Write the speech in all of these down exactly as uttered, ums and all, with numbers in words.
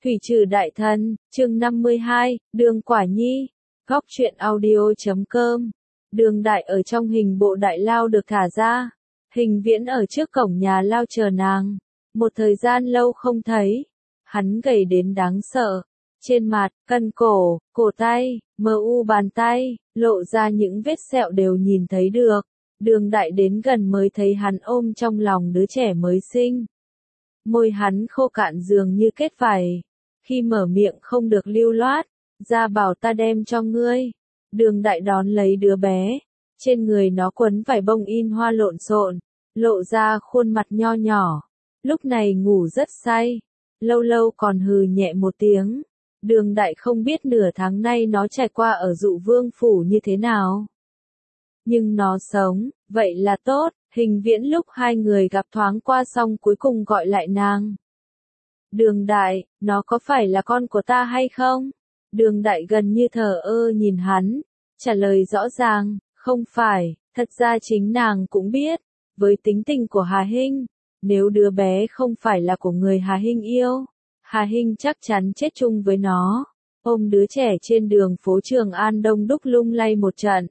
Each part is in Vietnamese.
Thủy trừ đại thần, chương năm mươi hai, Đường Quả Nhi, góc truyện audio chấm com. Đường Đại ở trong hình bộ đại lao được thả ra. Hình Viễn ở trước cổng nhà lao chờ nàng. Một thời gian lâu không thấy. Hắn gầy đến đáng sợ. Trên mặt, cân cổ, cổ tay, mờ u bàn tay, lộ ra những vết sẹo đều nhìn thấy được. Đường Đại đến gần mới thấy hắn ôm trong lòng đứa trẻ mới sinh. Môi hắn khô cạn dường như kết vảy. Khi mở miệng không được lưu loát, ra bảo ta đem cho ngươi. Đường Đại đón lấy đứa bé. Trên người nó quấn vải bông in hoa lộn xộn, lộ ra khuôn mặt nho nhỏ. Lúc này ngủ rất say, lâu lâu còn hừ nhẹ một tiếng. Đường Đại không biết nửa tháng nay nó trải qua ở Dụ Vương phủ như thế nào. Nhưng nó sống, vậy là tốt. Hình Viễn lúc hai người gặp thoáng qua xong cuối cùng gọi lại nàng. Đường Đại, nó có phải là con của ta hay không? Đường Đại gần như thờ ơ nhìn hắn, trả lời rõ ràng, không phải. Thật ra chính nàng cũng biết, với tính tình của Hà Hinh, nếu đứa bé không phải là của người Hà Hinh yêu, Hà Hinh chắc chắn chết chung với nó. Ôm đứa trẻ trên đường phố Trường An đông đúc lung lay một trận.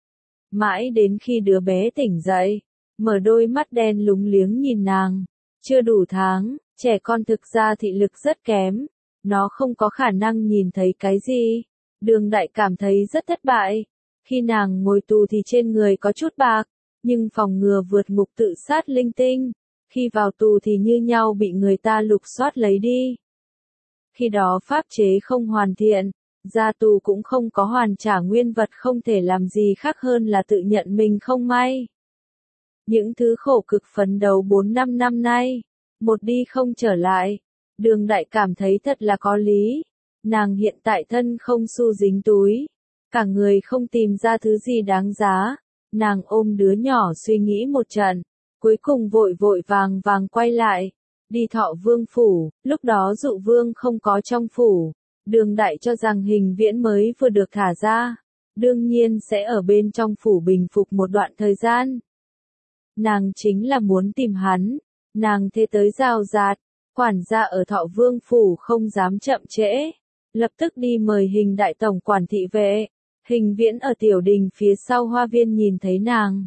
Mãi đến khi đứa bé tỉnh dậy, mở đôi mắt đen lúng liếng nhìn nàng. Chưa đủ tháng, trẻ con thực ra thị lực rất kém. Nó không có khả năng nhìn thấy cái gì. Đường Đại cảm thấy rất thất bại. Khi nàng ngồi tù thì trên người có chút bạc, nhưng phòng ngừa vượt ngục tự sát linh tinh. Khi vào tù thì như nhau bị người ta lục soát lấy đi. Khi đó pháp chế không hoàn thiện, ra tù cũng không có hoàn trả nguyên vật, không thể làm gì khác hơn là tự nhận mình không may. Những thứ khổ cực phấn đấu bốn năm năm nay, một đi không trở lại. Đường Đại cảm thấy thật là có lý. Nàng hiện tại thân không xu dính túi, cả người không tìm ra thứ gì đáng giá. Nàng ôm đứa nhỏ suy nghĩ một trận, cuối cùng vội vội vàng vàng quay lại, đi Thọ Vương phủ. Lúc đó Dụ Vương không có trong phủ. Đường Đại cho rằng Hình Viễn mới vừa được thả ra, đương nhiên sẽ ở bên trong phủ bình phục một đoạn thời gian. Nàng chính là muốn tìm hắn. Nàng thế tới rào rạt. Quản gia ở Thọ Vương phủ không dám chậm trễ, lập tức đi mời Hình đại tổng quản thị vệ. Hình Viễn ở tiểu đình phía sau hoa viên nhìn thấy nàng.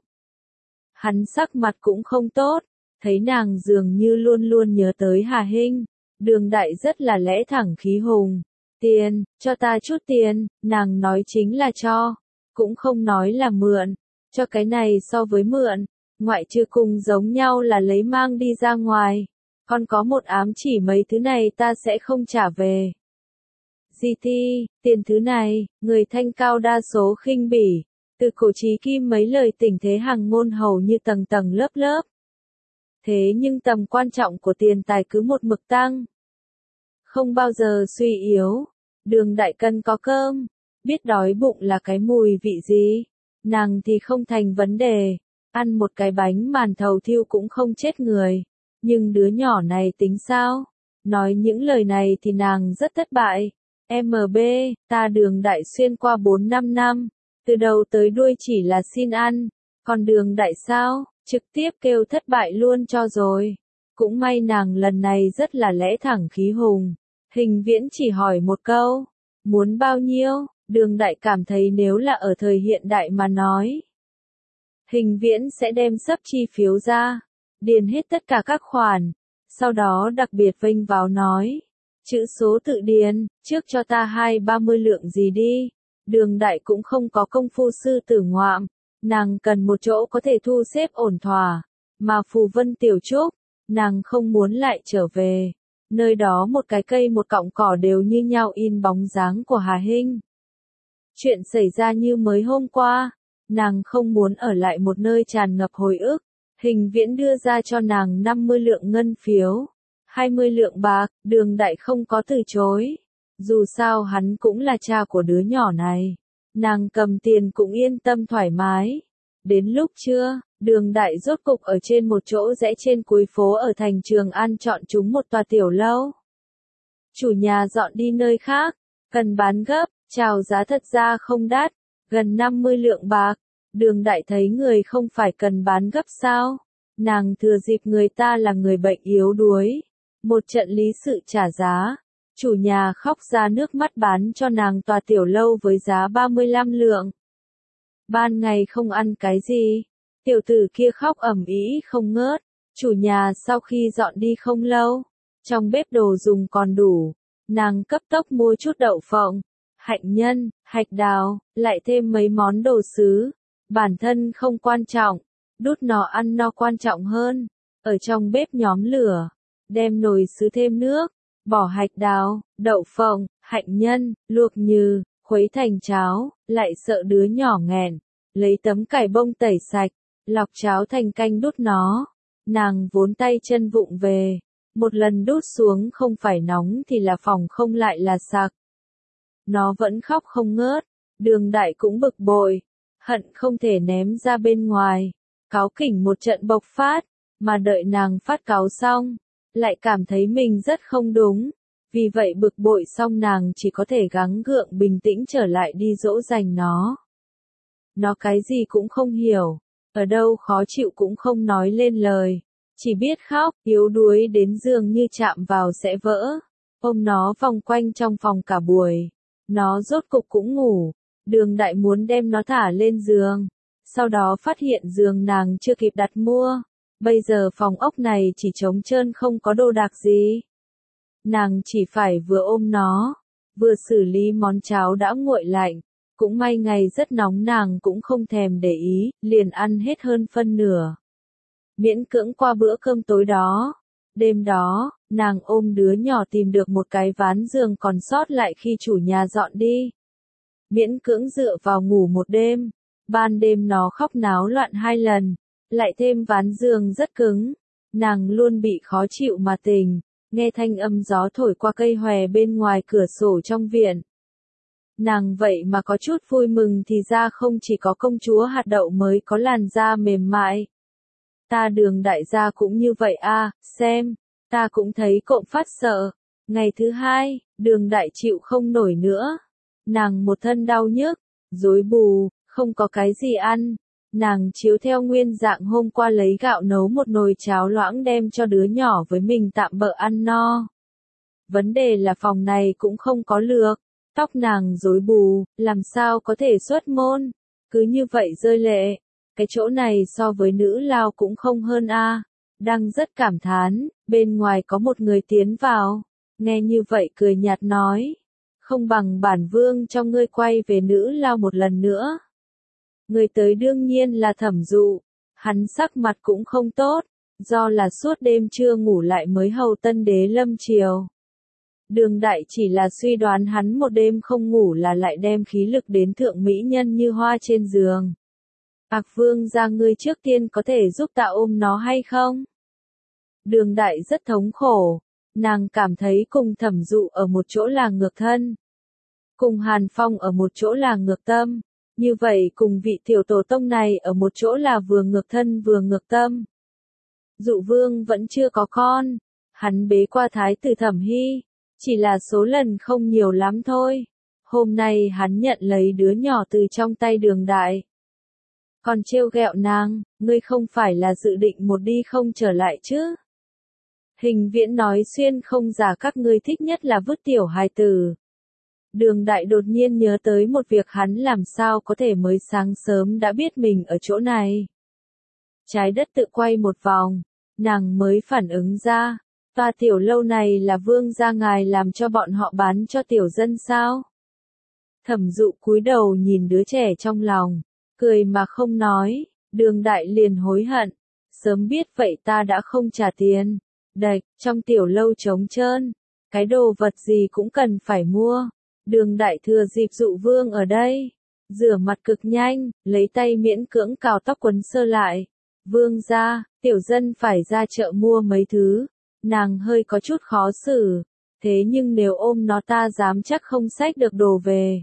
Hắn sắc mặt cũng không tốt, thấy nàng dường như luôn luôn nhớ tới Hà Hinh. Đường Đại rất là lẽ thẳng khí hùng. Tiền, cho ta chút tiền. Nàng nói chính là cho, cũng không nói là mượn. Cho cái này so với mượn, ngoại trừ cùng giống nhau là lấy mang đi ra ngoài. Còn có một ám chỉ mấy thứ này ta sẽ không trả về. Di ti, tiền thứ này, người Thanh cao đa số khinh bỉ. Từ cổ chí kim mấy lời tình thế hàng ngôn hầu như tầng tầng lớp lớp. Thế nhưng tầm quan trọng của tiền tài cứ một mực tăng, không bao giờ suy yếu. Đường Đại cần có cơm, biết đói bụng là cái mùi vị gì. Nàng thì không thành vấn đề, ăn một cái bánh màn thầu thiêu cũng không chết người. Nhưng đứa nhỏ này tính sao? Nói những lời này thì nàng rất thất bại. em bê, ta Đường Đại xuyên qua bốn năm năm, từ đầu tới đuôi chỉ là xin ăn. Còn Đường Đại sao? Trực tiếp kêu thất bại luôn cho rồi. Cũng may nàng lần này rất là lẽ thẳng khí hùng. Hình Viễn chỉ hỏi một câu, muốn bao nhiêu? Đường Đại cảm thấy nếu là ở thời hiện đại mà nói, Hình Viễn sẽ đem sấp chi phiếu ra, điền hết tất cả các khoản, sau đó đặc biệt vênh vào nói, chữ số tự điền, trước cho ta hai ba mươi lượng gì đi. Đường Đại cũng không có công phu sư tử ngoạm, nàng cần một chỗ có thể thu xếp ổn thỏa, mà Phù Vân Tiểu Trúc, nàng không muốn lại trở về. Nơi đó một cái cây một cọng cỏ đều như nhau in bóng dáng của Hà Hinh. Chuyện xảy ra như mới hôm qua, nàng không muốn ở lại một nơi tràn ngập hồi ức. Hình Viễn đưa ra cho nàng năm mươi lượng ngân phiếu, hai mươi lượng bạc. Đường Đại không có từ chối. Dù sao hắn cũng là cha của đứa nhỏ này. Nàng cầm tiền cũng yên tâm thoải mái. Đến lúc trưa, Đường Đại rốt cục ở trên một chỗ rẽ trên cuối phố ở thành Trường An chọn chúng một tòa tiểu lâu. Chủ nhà dọn đi nơi khác, cần bán gấp, chào giá thật ra không đắt, gần năm mươi lượng bạc. Đường Đại thấy người không phải cần bán gấp sao? Nàng thừa dịp người ta là người bệnh yếu đuối, một trận lý sự trả giá. Chủ nhà khóc ra nước mắt bán cho nàng tòa tiểu lâu với giá ba mươi lăm lượng. Ban ngày không ăn cái gì, tiểu tử kia khóc ầm ĩ không ngớt. Chủ nhà sau khi dọn đi không lâu, trong bếp đồ dùng còn đủ, nàng cấp tốc mua chút đậu phộng, hạnh nhân, hạch đào, lại thêm mấy món đồ sứ. Bản thân không quan trọng, đút nó ăn no quan trọng hơn. Ở trong bếp nhóm lửa, đem nồi sứ thêm nước, bỏ hạch đào, đậu phộng, hạnh nhân, luộc nhừ, khuấy thành cháo, lại sợ đứa nhỏ nghẹn, lấy tấm cải bông tẩy sạch, lọc cháo thành canh đút nó. Nàng vốn tay chân vụng về, một lần đút xuống không phải nóng thì là phòng không lại là sặc. Nó vẫn khóc không ngớt, Đường Đại cũng bực bội, hận không thể ném ra bên ngoài, cáu kỉnh một trận bộc phát, mà đợi nàng phát cáu xong, lại cảm thấy mình rất không đúng, vì vậy bực bội xong nàng chỉ có thể gắng gượng bình tĩnh trở lại đi dỗ dành nó. Nó cái gì cũng không hiểu, ở đâu khó chịu cũng không nói lên lời, chỉ biết khóc, yếu đuối đến giường như chạm vào sẽ vỡ. Ôm nó vòng quanh trong phòng cả buổi, nó rốt cục cũng ngủ. Đường Đại muốn đem nó thả lên giường, sau đó phát hiện giường nàng chưa kịp đặt mua, bây giờ phòng ốc này chỉ trống trơn không có đồ đạc gì. Nàng chỉ phải vừa ôm nó, vừa xử lý món cháo đã nguội lạnh, cũng may ngày rất nóng nàng cũng không thèm để ý, liền ăn hết hơn phân nửa. Miễn cưỡng qua bữa cơm tối đó. Đêm đó, nàng ôm đứa nhỏ tìm được một cái ván giường còn sót lại khi chủ nhà dọn đi. Miễn cưỡng dựa vào ngủ một đêm, ban đêm nó khóc náo loạn hai lần, lại thêm ván giường rất cứng, nàng luôn bị khó chịu mà tỉnh, nghe thanh âm gió thổi qua cây hòe bên ngoài cửa sổ trong viện. Nàng vậy mà có chút vui mừng thì ra không chỉ có công chúa hạt đậu mới có làn da mềm mại. Ta Đường Đại gia cũng như vậy a, xem, ta cũng thấy cộm phát sợ. Ngày thứ hai, Đường Đại chịu không nổi nữa. Nàng một thân đau nhức, rối bù, không có cái gì ăn. Nàng chiếu theo nguyên dạng hôm qua lấy gạo nấu một nồi cháo loãng đem cho đứa nhỏ với mình tạm bợ ăn no. Vấn đề là phòng này cũng không có lược, tóc nàng rối bù, làm sao có thể xuất môn, cứ như vậy rơi lệ. Cái chỗ này so với nữ lao cũng không hơn a. Đang rất cảm thán, bên ngoài có một người tiến vào, nghe như vậy cười nhạt nói, không bằng bản vương cho ngươi quay về nữ lao một lần nữa. Người tới đương nhiên là Thẩm Dụ, hắn sắc mặt cũng không tốt, do là suốt đêm chưa ngủ lại mới hầu tân đế lâm triều. Đường Đại chỉ là suy đoán hắn một đêm không ngủ là lại đem khí lực đến thượng mỹ nhân như hoa trên giường. Ác vương gia ngươi trước tiên có thể giúp ta ôm nó hay không? Đường Đại rất thống khổ, nàng cảm thấy cùng Thẩm Dụ ở một chỗ là ngược thân. Cùng Hàn Phong ở một chỗ là ngược tâm, như vậy cùng vị tiểu tổ tông này ở một chỗ là vừa ngược thân vừa ngược tâm. Dụ vương vẫn chưa có con, hắn bế qua thái tử Thẩm Hy, chỉ là số lần không nhiều lắm thôi. Hôm nay hắn nhận lấy đứa nhỏ từ trong tay Đường Đại. Còn trêu ghẹo nàng, ngươi không phải là dự định một đi không trở lại chứ? Hình Viễn nói xuyên không giả các ngươi thích nhất là vứt tiểu hài tử. Đường Đại đột nhiên nhớ tới một việc hắn làm sao có thể mới sáng sớm đã biết mình ở chỗ này. Trái đất tự quay một vòng, nàng mới phản ứng ra, tòa tiểu lâu này là vương gia ngài làm cho bọn họ bán cho tiểu dân sao? Thẩm Dụ cúi đầu nhìn đứa trẻ trong lòng, cười mà không nói. Đường Đại liền hối hận, sớm biết vậy ta đã không trả tiền. Đạch, trong tiểu lâu trống trơn, cái đồ vật gì cũng cần phải mua. Đường Đại thừa dịp Dụ vương ở đây, rửa mặt cực nhanh, lấy tay miễn cưỡng cào tóc quấn sơ lại. Vương gia, tiểu dân phải ra chợ mua mấy thứ. Nàng hơi có chút khó xử, thế nhưng nếu ôm nó ta dám chắc không xách được đồ về.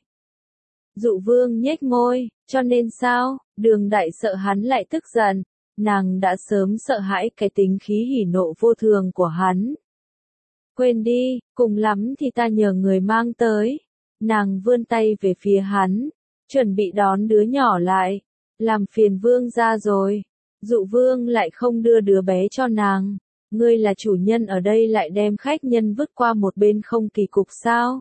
Dụ vương nhếch môi, cho nên sao? Đường Đại sợ hắn lại tức giận, nàng đã sớm sợ hãi cái tính khí hỉ nộ vô thường của hắn. Quên đi, cùng lắm thì ta nhờ người mang tới. Nàng vươn tay về phía hắn, chuẩn bị đón đứa nhỏ lại, làm phiền vương ra rồi. Dụ vương lại không đưa đứa bé cho nàng, Ngươi là chủ nhân ở đây lại đem khách nhân vứt qua một bên không kỳ cục sao?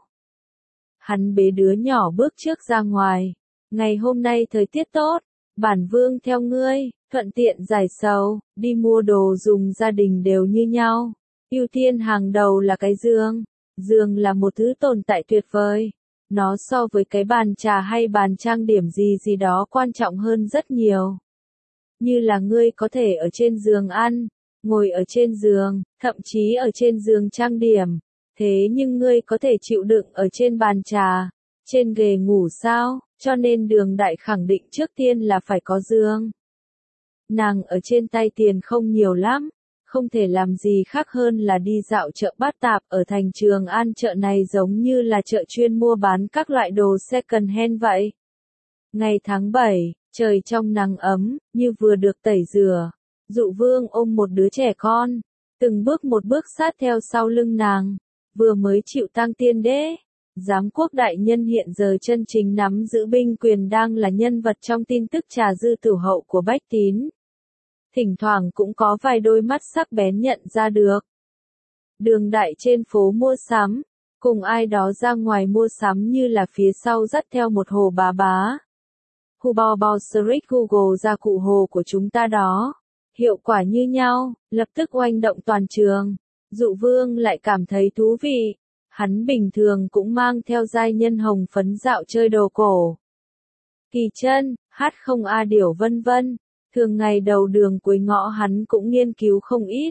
Hắn bế đứa nhỏ bước trước ra ngoài. Ngày hôm nay thời tiết tốt, bản vương theo ngươi, thuận tiện giải sầu, đi mua đồ dùng gia đình đều như nhau. Ưu tiên hàng đầu là cái giường. Giường là một thứ tồn tại tuyệt vời. Nó so với cái bàn trà hay bàn trang điểm gì gì đó quan trọng hơn rất nhiều. Như là ngươi có thể ở trên giường ăn, ngồi ở trên giường, thậm chí ở trên giường trang điểm. Thế nhưng ngươi có thể chịu đựng ở trên bàn trà, trên ghế ngủ sao? Cho nên Đường Đại khẳng định trước tiên là phải có giường. Nàng ở trên tay tiền không nhiều lắm, không thể làm gì khác hơn là đi dạo chợ Bát Tạp ở thành Trường An. Chợ này giống như là chợ chuyên mua bán các loại đồ second hand vậy. Ngày tháng bảy, trời trong nắng ấm, như vừa được tẩy rửa. Dụ Vương ôm một đứa trẻ con, từng bước một bước sát theo sau lưng nàng, vừa mới chịu tang tiên đế. Giám quốc đại nhân hiện giờ chân chính nắm giữ binh quyền đang là nhân vật trong tin tức trà dư tử hậu của Bách Tín. Thỉnh thoảng cũng có vài đôi mắt sắc bén nhận ra được. Đường Đại trên phố mua sắm, cùng ai đó ra ngoài mua sắm như là phía sau dắt theo một hồ bá bá. Hubo Bo Street Google ra cụ hồ của chúng ta đó. Hiệu quả như nhau, lập tức oanh động toàn trường. Dụ Vương lại cảm thấy thú vị. Hắn bình thường cũng mang theo giai nhân hồng phấn dạo chơi đồ cổ. Kỳ chân, hát không a điểu vân vân. Thường ngày đầu đường cuối ngõ hắn cũng nghiên cứu không ít.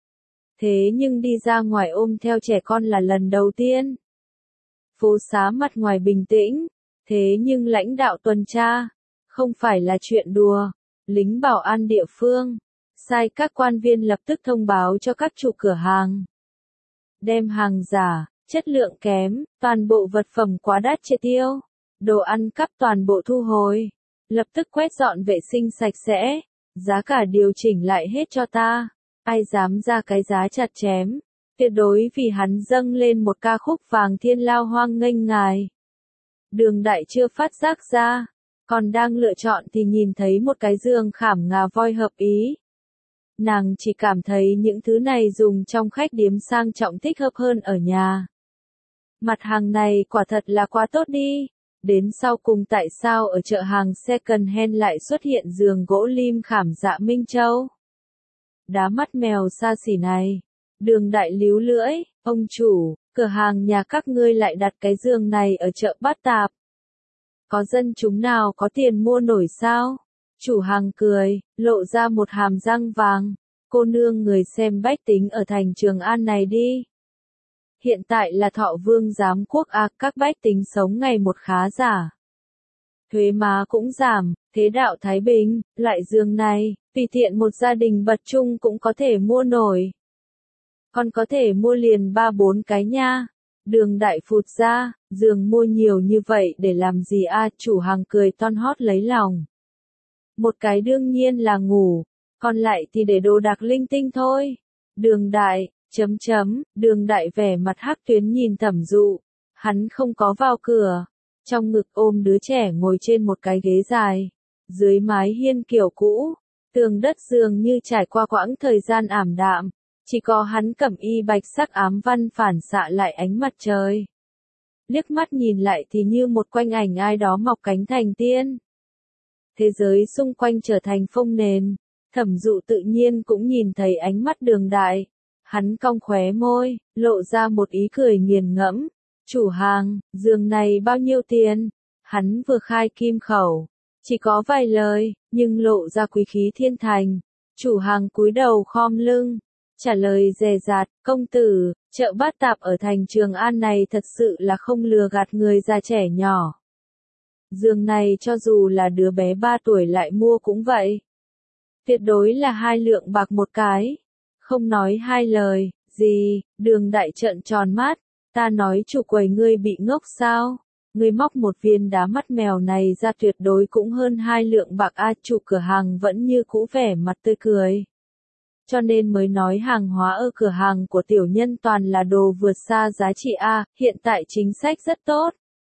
Thế nhưng đi ra ngoài ôm theo trẻ con là lần đầu tiên. Phố xá mặt ngoài bình tĩnh, thế nhưng lãnh đạo tuần tra, không phải là chuyện đùa. Lính bảo an địa phương, sai các quan viên lập tức thông báo cho các chủ cửa hàng. Đem hàng giả, chất lượng kém, toàn bộ vật phẩm quá đắt triệt tiêu, đồ ăn cắp toàn bộ thu hồi. Lập tức quét dọn vệ sinh sạch sẽ, giá cả điều chỉnh lại hết cho ta. Ai dám ra cái giá chặt chém, tuyệt đối vì hắn dâng lên một ca khúc vàng thiên lao hoang nghênh ngài. Đường Đại chưa phát giác ra, còn đang lựa chọn thì nhìn thấy một cái giường khảm ngà voi hợp ý. Nàng chỉ cảm thấy những thứ này dùng trong khách điếm sang trọng thích hợp hơn ở nhà. Mặt hàng này quả thật là quá tốt đi. Đến sau cùng tại sao ở chợ hàng second hand lại xuất hiện giường gỗ lim khảm dạ Minh Châu? Đá mắt mèo xa xỉ này. Đường Đại líu lưỡi, ông chủ, cửa hàng nhà các ngươi lại đặt cái giường này ở chợ Bát Tạp. Có dân chúng nào có tiền mua nổi sao? Chủ hàng cười, lộ ra một hàm răng vàng. Cô nương người xem bách tính ở thành Trường An này đi. Hiện tại là Thọ Vương giám quốc à, các bách tính sống ngày một khá giả. Thuế má cũng giảm, thế đạo Thái Bình, loại giường này, tùy tiện một gia đình bật chung cũng có thể mua nổi. Còn có thể mua liền ba bốn cái nha. Đường Đại phụt ra, giường mua nhiều như vậy để làm gì a? Chủ hàng cười ton hót lấy lòng. Một cái đương nhiên là ngủ, còn lại thì để đồ đạc linh tinh thôi. Đường Đại, chấm chấm, Đường Đại vẻ mặt hắc tuyến nhìn Thẩm Dụ. Hắn không có vào cửa, trong ngực ôm đứa trẻ ngồi trên một cái ghế dài, dưới mái hiên kiểu cũ, tường đất dường như trải qua quãng thời gian ảm đạm, chỉ có hắn cẩm y bạch sắc ám văn phản xạ lại ánh mặt trời. Liếc mắt nhìn lại thì như một quanh ảnh ai đó mọc cánh thành tiên. Thế giới xung quanh trở thành phông nền, Thẩm Dụ tự nhiên cũng nhìn thấy ánh mắt Đường Đại. Hắn cong khóe môi, lộ ra một ý cười nghiền ngẫm. Chủ hàng, giường này bao nhiêu tiền? Hắn vừa khai kim khẩu, chỉ có vài lời, nhưng lộ ra quý khí thiên thành. Chủ hàng cúi đầu khom lưng, trả lời dè dặt, công tử, chợ Bát Tạp ở thành Trường An này thật sự là không lừa gạt người già trẻ nhỏ. Giường này cho dù là đứa bé ba tuổi lại mua cũng vậy. Tuyệt đối là hai lượng bạc một cái. Không nói hai lời, gì, Đường Đại trợn tròn mắt, ta nói chủ quầy ngươi bị ngốc sao? Ngươi móc một viên đá mắt mèo này ra tuyệt đối cũng hơn hai lượng bạc a. Chủ cửa hàng vẫn như cũ vẻ mặt tươi cười. Cho nên mới nói hàng hóa ở cửa hàng của tiểu nhân toàn là đồ vượt xa giá trị a, hiện tại chính sách rất tốt.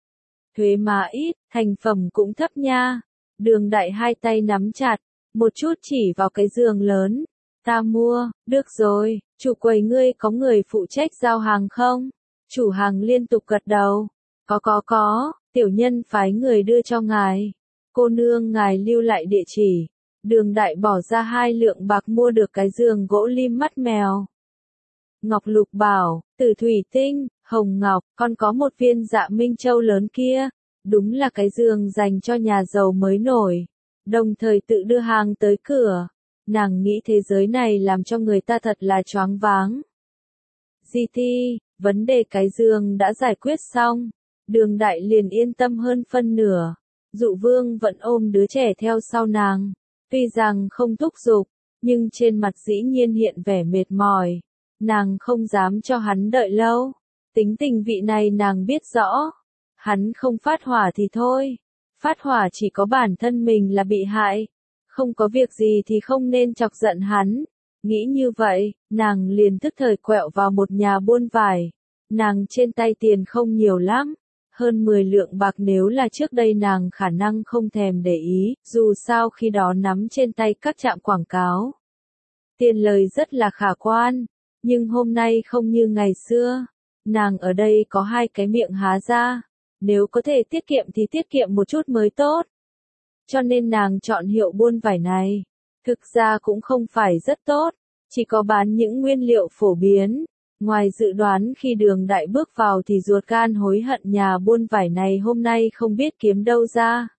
Thuế má ít, thành phẩm cũng thấp nha. Đường Đại hai tay nắm chặt, một chút chỉ vào cái giường lớn. Ta mua, được rồi, chủ quầy ngươi có người phụ trách giao hàng không? Chủ hàng liên tục gật đầu. Có có có, tiểu nhân phái người đưa cho ngài. Cô nương ngài lưu lại địa chỉ. Đường Đại bỏ ra hai lượng bạc mua được cái giường gỗ lim mắt mèo. Ngọc Lục bảo, từ thủy tinh, hồng ngọc, còn có một viên dạ minh châu lớn kia. Đúng là cái giường dành cho nhà giàu mới nổi. Đồng thời tự đưa hàng tới cửa. Nàng nghĩ thế giới này làm cho người ta thật là choáng váng. Di Ti, vấn đề cái giường đã giải quyết xong. Đường Đại liền yên tâm hơn phân nửa. Dụ Vương vẫn ôm đứa trẻ theo sau nàng. Tuy rằng không thúc giục, nhưng trên mặt dĩ nhiên hiện vẻ mệt mỏi. Nàng không dám cho hắn đợi lâu. Tính tình vị này nàng biết rõ. Hắn không phát hỏa thì thôi. Phát hỏa chỉ có bản thân mình là bị hại. Không có việc gì thì không nên chọc giận hắn. Nghĩ như vậy, nàng liền tức thời quẹo vào một nhà buôn vải. Nàng trên tay tiền không nhiều lắm. Hơn mười lượng bạc nếu là trước đây nàng khả năng không thèm để ý, dù sao khi đó nắm trên tay các trạm quảng cáo. Tiền lời rất là khả quan, nhưng hôm nay không như ngày xưa. Nàng ở đây có hai cái miệng há ra, nếu có thể tiết kiệm thì tiết kiệm một chút mới tốt. Cho nên nàng chọn hiệu buôn vải này. Thực ra cũng không phải rất tốt, chỉ có bán những nguyên liệu phổ biến. Ngoài dự đoán khi Đường Đại bước vào thì ruột gan hối hận nhà buôn vải này hôm nay không biết kiếm đâu ra.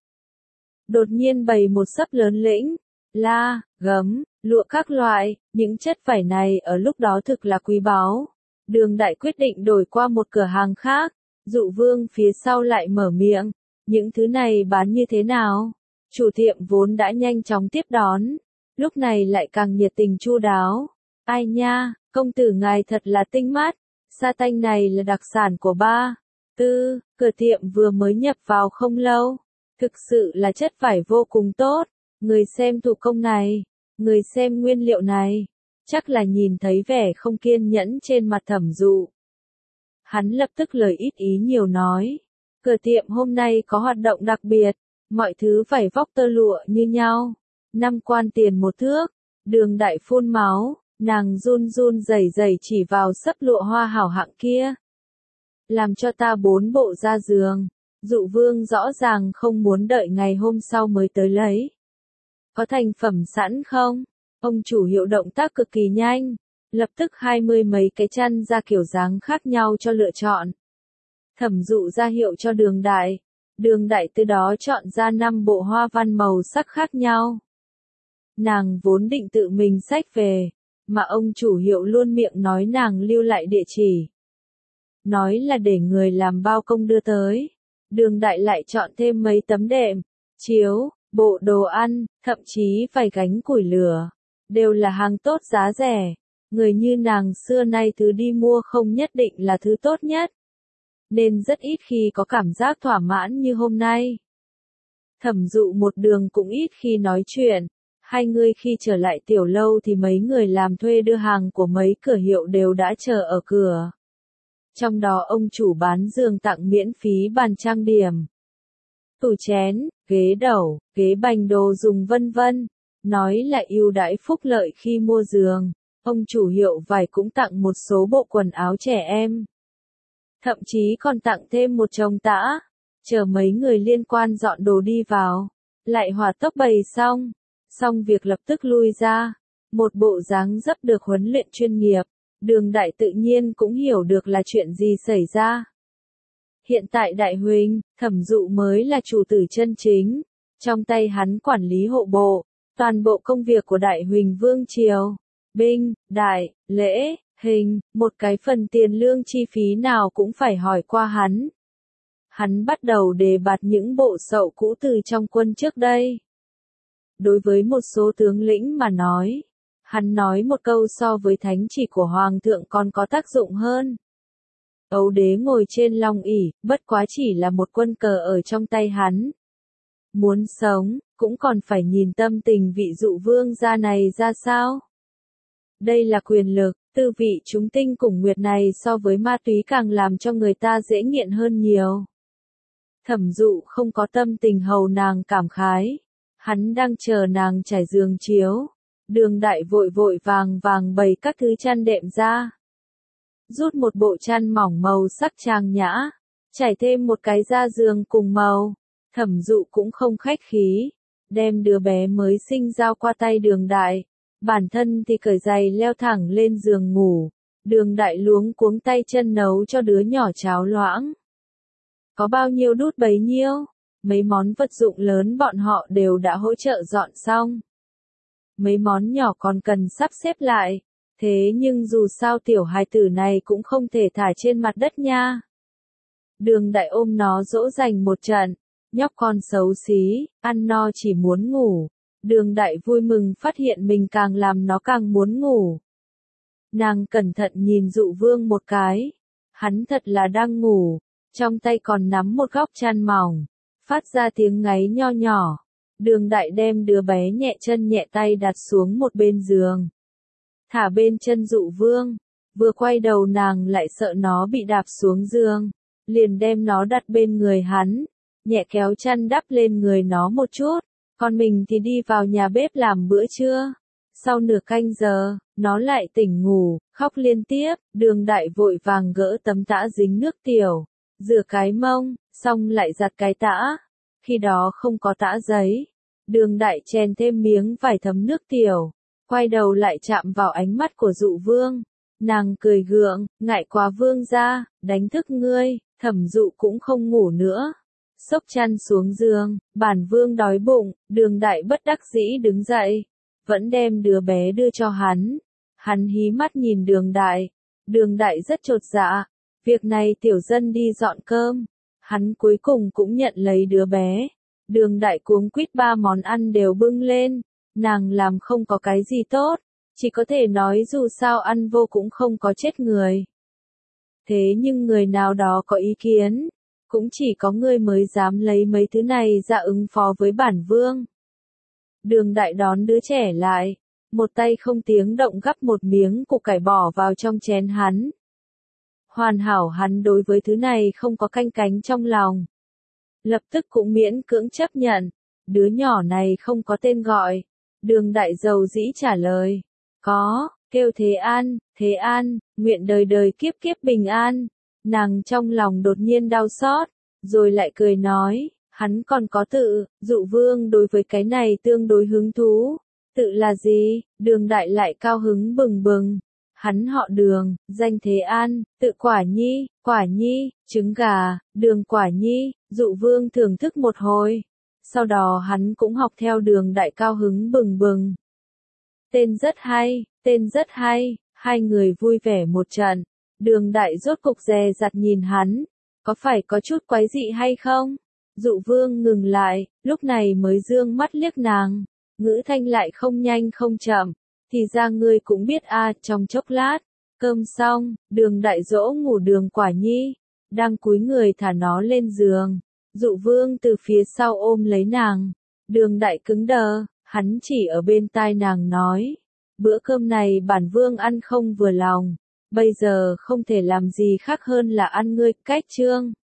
Đột nhiên bày một sấp lớn lĩnh, la, gấm, lụa các loại, những chất vải này ở lúc đó thực là quý báu. Đường Đại quyết định đổi qua một cửa hàng khác, Dụ Vương phía sau lại mở miệng, những thứ này bán như thế nào? Chủ tiệm vốn đã nhanh chóng tiếp đón, lúc này lại càng nhiệt tình chu đáo. Ai nha, công tử ngài thật là tinh mắt, sa tanh này là đặc sản của ba. Tư, cửa tiệm vừa mới nhập vào không lâu. Thực sự là chất vải vô cùng tốt, người xem thủ công này, người xem nguyên liệu này, chắc là nhìn thấy vẻ không kiên nhẫn trên mặt Thẩm Dụ. Hắn lập tức lời ít ý nhiều nói, cửa tiệm hôm nay có hoạt động đặc biệt, mọi thứ vải vóc tơ lụa như nhau, năm quan tiền một thước. Đường Đại phun máu, nàng run run rẩy rẩy chỉ vào sấp lụa hoa hảo hạng kia. Làm cho ta bốn bộ ra giường. Dụ Vương rõ ràng không muốn đợi ngày hôm sau mới tới lấy. Có thành phẩm sẵn không? Ông chủ hiệu động tác cực kỳ nhanh, lập tức hai mươi mấy cái chăn ra kiểu dáng khác nhau cho lựa chọn. Thẩm Dụ ra hiệu cho Đường Đại, Đường Đại từ đó chọn ra năm bộ hoa văn màu sắc khác nhau. Nàng vốn định tự mình xách về, mà ông chủ hiệu luôn miệng nói nàng lưu lại địa chỉ. Nói là để người làm bao công đưa tới. Đường Đại lại chọn thêm mấy tấm đệm, chiếu, bộ đồ ăn, thậm chí vài gánh củi lửa. Đều là hàng tốt giá rẻ. Người như nàng xưa nay thứ đi mua không nhất định là thứ tốt nhất. Nên rất ít khi có cảm giác thỏa mãn như hôm nay. Thẩm Dụ một đường cũng ít khi nói chuyện. Hai người khi trở lại tiểu lâu thì mấy người làm thuê đưa hàng của mấy cửa hiệu đều đã chờ ở cửa. Trong đó ông chủ bán giường tặng miễn phí bàn trang điểm, tủ chén, ghế đầu, ghế bành đồ dùng vân vân. Nói là ưu đãi phúc lợi khi mua giường. Ông chủ hiệu vải cũng tặng một số bộ quần áo trẻ em. Thậm chí còn tặng thêm một chồng tã. Chờ mấy người liên quan dọn đồ đi vào. Lại hỏa tốc bày xong. Xong việc lập tức lui ra. Một bộ dáng dấp được huấn luyện chuyên nghiệp. Đường Đại tự nhiên cũng hiểu được là chuyện gì xảy ra. Hiện tại Đại Huỳnh, Thẩm Dụ mới là chủ tử chân chính. Trong tay hắn quản lý hộ bộ. Toàn bộ công việc của Đại Huỳnh Vương Triều. Binh, đại, lễ, hình, một cái phần tiền lương chi phí nào cũng phải hỏi qua hắn. Hắn bắt đầu đề bạt những bộ sậu cũ từ trong quân trước đây. Đối với một số tướng lĩnh mà nói, hắn nói một câu so với thánh chỉ của Hoàng thượng còn có tác dụng hơn. Ấu đế ngồi trên long ỷ, bất quá chỉ là một quân cờ ở trong tay hắn. Muốn sống, cũng còn phải nhìn tâm tình vị Dụ Vương gia này ra sao. Đây là quyền lực, tư vị chúng tinh cùng nguyệt này so với ma túy càng làm cho người ta dễ nghiện hơn nhiều. Thẩm Dụ không có tâm tình hầu nàng cảm khái. Hắn đang chờ nàng trải giường chiếu. Đường Đại vội vội vàng vàng bày các thứ chăn đệm ra. Rút một bộ chăn mỏng màu sắc trang nhã, trải thêm một cái da giường cùng màu. Thẩm Dụ cũng không khách khí, đem đứa bé mới sinh giao qua tay Đường Đại, bản thân thì cởi giày leo thẳng lên giường ngủ. Đường Đại luống cuống tay chân nấu cho đứa nhỏ cháo loãng. Có bao nhiêu đút bấy nhiêu, mấy món vật dụng lớn bọn họ đều đã hỗ trợ dọn xong. Mấy món nhỏ còn cần sắp xếp lại, thế nhưng dù sao tiểu hài tử này cũng không thể thả trên mặt đất nha. Đường Đại ôm nó dỗ dành một trận, nhóc con xấu xí, ăn no chỉ muốn ngủ. Đường Đại vui mừng phát hiện mình càng làm nó càng muốn ngủ. Nàng cẩn thận nhìn Dụ Vương một cái, hắn thật là đang ngủ, trong tay còn nắm một góc chăn mỏng, phát ra tiếng ngáy nho nhỏ. Đường Đại đem đứa bé nhẹ chân nhẹ tay đặt xuống một bên giường, thả bên chân Dụ Vương, vừa quay đầu nàng lại sợ nó bị đạp xuống giường, liền đem nó đặt bên người hắn, nhẹ kéo chăn đắp lên người nó một chút, còn mình thì đi vào nhà bếp làm bữa trưa. Sau nửa canh giờ, nó lại tỉnh ngủ, khóc liên tiếp. Đường Đại vội vàng gỡ tấm tã dính nước tiểu, rửa cái mông, xong lại giặt cái tã. Khi đó không có tã giấy, Đường Đại chèn thêm miếng vải thấm nước tiểu, quay đầu lại chạm vào ánh mắt của Dụ Vương. Nàng cười gượng, ngại quá Vương gia, đánh thức ngươi. Thẩm Dụ cũng không ngủ nữa, xốc chăn xuống giường. Bản Vương đói bụng. Đường Đại bất đắc dĩ đứng dậy, vẫn đem đứa bé đưa cho hắn. Hắn hí mắt nhìn Đường Đại. Đường Đại rất chột dạ, việc này tiểu dân đi dọn cơm. Hắn cuối cùng cũng nhận lấy đứa bé. Đường Đại cuống quýt ba món ăn đều bưng lên. Nàng làm không có cái gì tốt, chỉ có thể nói dù sao ăn vô cũng không có chết người. Thế nhưng người nào đó có ý kiến, cũng chỉ có người mới dám lấy mấy thứ này ra ứng phó với bản Vương. Đường Đại đón đứa trẻ lại, một tay không tiếng động gắp một miếng củ cải bỏ vào trong chén hắn. Hoàn hảo hắn đối với thứ này không có canh cánh trong lòng. Lập tức cũng miễn cưỡng chấp nhận, đứa nhỏ này không có tên gọi. Đường Đại dầu dĩ trả lời, có, kêu Thế An, Thế An, nguyện đời đời kiếp kiếp bình an. Nàng trong lòng đột nhiên đau xót, rồi lại cười nói, hắn còn có tự. Dụ Vương đối với cái này tương đối hứng thú. Tự là gì? Đường Đại lại cao hứng bừng bừng. Hắn họ Đường, danh Thế An, tự Quả Nhi. Quả Nhi, trứng gà, Đường Quả Nhi. Dụ Vương thưởng thức một hồi, sau đó hắn cũng học theo Đường Đại cao hứng bừng bừng. Tên rất hay, tên rất hay. Hai người vui vẻ một trận. Đường Đại rốt cục dè dặt nhìn hắn, có phải có chút quái dị hay không? Dụ Vương ngừng lại, lúc này mới dương mắt liếc nàng, ngữ thanh lại không nhanh không chậm. Thì ra ngươi cũng biết a. À, trong chốc lát, cơm xong, Đường Đại dỗ ngủ Đường Quả Nhi, đang cúi người thả nó lên giường. Dụ Vương từ phía sau ôm lấy nàng. Đường Đại cứng đờ, hắn chỉ ở bên tai nàng nói, bữa cơm này bản Vương ăn không vừa lòng, bây giờ không thể làm gì khác hơn là ăn ngươi. Cách chương